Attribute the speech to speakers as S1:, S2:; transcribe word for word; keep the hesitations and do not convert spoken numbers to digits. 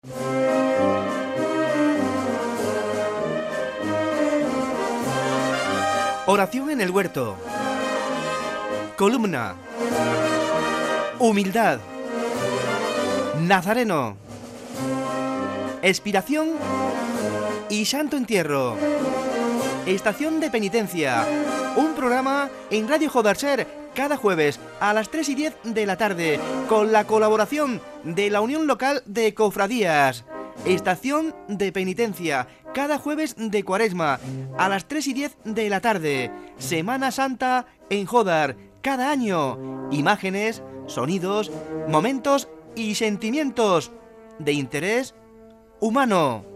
S1: Oración en el huerto. Columna. Humildad. Nazareno. Expiración y santo entierro. Estación de penitencia. Un programa en Radio Jodarser cada jueves a las tres y diez de la tarde con la colaboración de la Unión Local de Cofradías. Estación de penitencia cada jueves de Cuaresma a las tres y diez de la tarde. Semana Santa en Jodar cada año. Imágenes, sonidos, momentos y sentimientos de interés humano.